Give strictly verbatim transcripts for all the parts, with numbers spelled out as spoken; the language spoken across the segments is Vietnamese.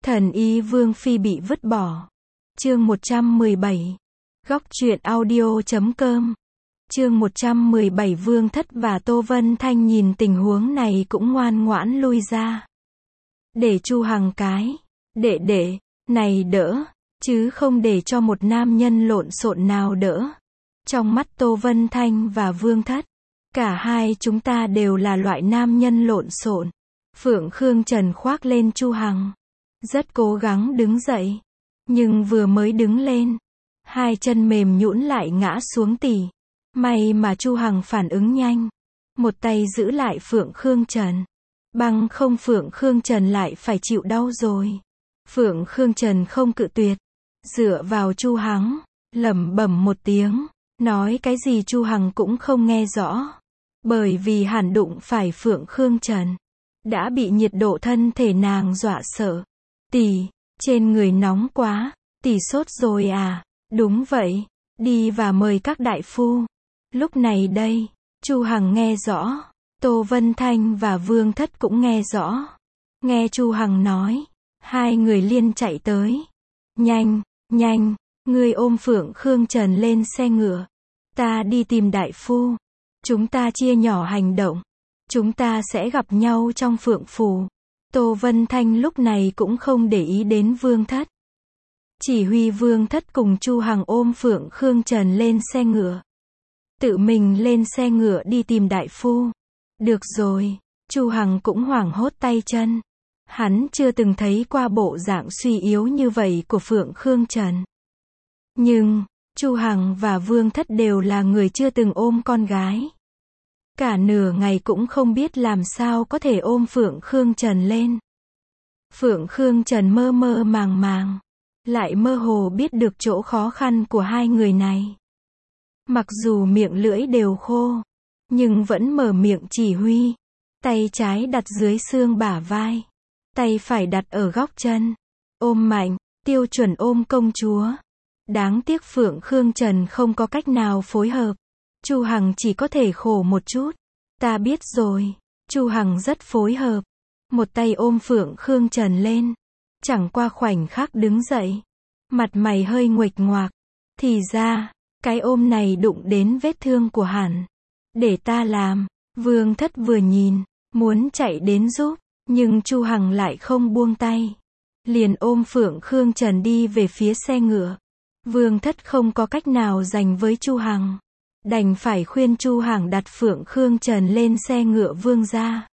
Thần y Vương Phi bị vứt bỏ. Chương một trăm mười bảy. Góc truyện audio chấm com. Chương một trăm mười bảy. Vương Thất và Tô Vân Thanh nhìn tình huống này cũng ngoan ngoãn lui ra. Để Chu Hằng cái đệ đệ này đỡ, chứ không để cho một nam nhân lộn xộn nào đỡ. Trong mắt Tô Vân Thanh và Vương Thất, cả hai chúng ta đều là loại nam nhân lộn xộn. Phượng Khương Trần khoác lên Chu Hằng, rất cố gắng đứng dậy, nhưng vừa mới đứng lên, hai chân mềm nhũn lại ngã xuống tỉ. May mà Chu Hằng phản ứng nhanh, một tay giữ lại Phượng Khương Trần, bằng không Phượng Khương Trần lại phải chịu đau rồi. Phượng Khương Trần không cự tuyệt, dựa vào Chu Hằng, lẩm bẩm một tiếng, nói cái gì Chu Hằng cũng không nghe rõ, bởi vì hẳn đụng phải Phượng Khương Trần, đã bị nhiệt độ thân thể nàng dọa sợ. Tỷ, trên người nóng quá, tỷ sốt rồi à? Đúng vậy, đi và mời các đại phu. Lúc này đây, Chu Hằng nghe rõ, Tô Vân Thanh và Vương Thất cũng nghe rõ. Nghe Chu Hằng nói, hai người liên chạy tới. Nhanh, nhanh, ngươi ôm Phượng Khương Trần lên xe ngựa, ta đi tìm đại phu. Chúng ta chia nhỏ hành động, chúng ta sẽ gặp nhau trong Phượng Phủ. Tô Vân Thanh lúc này cũng không để ý đến Vương Thất, chỉ huy Vương Thất cùng Chu Hằng ôm Phượng Khương Trần lên xe ngựa, tự mình lên xe ngựa đi tìm đại phu. Được rồi, Chu Hằng cũng hoảng hốt tay chân, hắn chưa từng thấy qua bộ dạng suy yếu như vậy của Phượng Khương Trần. Nhưng, Chu Hằng và Vương Thất đều là người chưa từng ôm con gái, cả nửa ngày cũng không biết làm sao có thể ôm Phượng Khương Trần lên. Phượng Khương Trần mơ mơ màng màng, lại mơ hồ biết được chỗ khó khăn của hai người này. Mặc dù miệng lưỡi đều khô, nhưng vẫn mở miệng chỉ huy. Tay trái đặt dưới xương bả vai, tay phải đặt ở góc chân. Ôm mạnh, tiêu chuẩn ôm công chúa. Đáng tiếc Phượng Khương Trần không có cách nào phối hợp. Chu Hằng chỉ có thể khổ một chút. Ta biết rồi. Chu Hằng rất phối hợp, một tay ôm Phượng Khương Trần lên. Chẳng qua khoảnh khắc đứng dậy, mặt mày hơi nguệch ngoạc. Thì ra, cái ôm này đụng đến vết thương của hắn. Để ta làm. Vương Thất vừa nhìn, muốn chạy đến giúp, nhưng Chu Hằng lại không buông tay, liền ôm Phượng Khương Trần đi về phía xe ngựa. Vương Thất không có cách nào giành với Chu Hằng, đành phải khuyên Chu Hằng đặt Phượng Khương Trần lên xe ngựa Vương gia.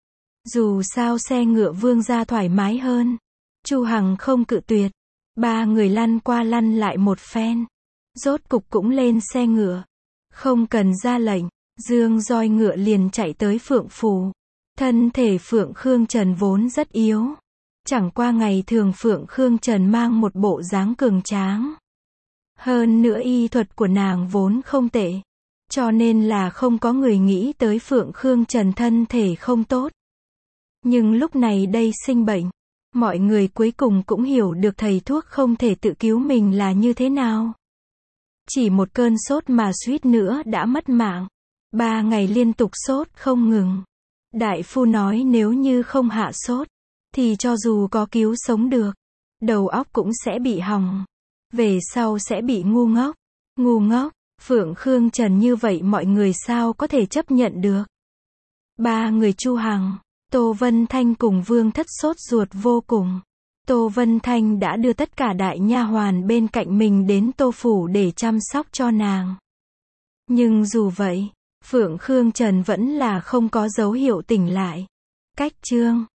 Dù sao xe ngựa Vương gia thoải mái hơn. Chu Hằng không cự tuyệt. Ba người lăn qua lăn lại một phen, rốt cục cũng lên xe ngựa. Không cần ra lệnh, dương roi ngựa liền chạy tới Phượng Phủ. Thân thể Phượng Khương Trần vốn rất yếu, chẳng qua ngày thường Phượng Khương Trần mang một bộ dáng cường tráng. Hơn nữa y thuật của nàng vốn không tệ, cho nên là không có người nghĩ tới Phượng Khương Trần thân thể không tốt. Nhưng lúc này đây sinh bệnh, mọi người cuối cùng cũng hiểu được thầy thuốc không thể tự cứu mình là như thế nào. Chỉ một cơn sốt mà suýt nữa đã mất mạng. Ba ngày liên tục sốt không ngừng. Đại phu nói nếu như không hạ sốt, thì cho dù có cứu sống được, đầu óc cũng sẽ bị hỏng. Về sau sẽ bị ngu ngốc. Ngu ngốc, Phượng Khương Trần như vậy mọi người sao có thể chấp nhận được. Ba người Chu Hằng, Tô Vân Thanh cùng Vương Thất sốt ruột vô cùng. Tô Vân Thanh đã đưa tất cả đại nha hoàn bên cạnh mình đến Tô Phủ để chăm sóc cho nàng. Nhưng dù vậy, Phượng Khương Trần vẫn là không có dấu hiệu tỉnh lại. Cách chương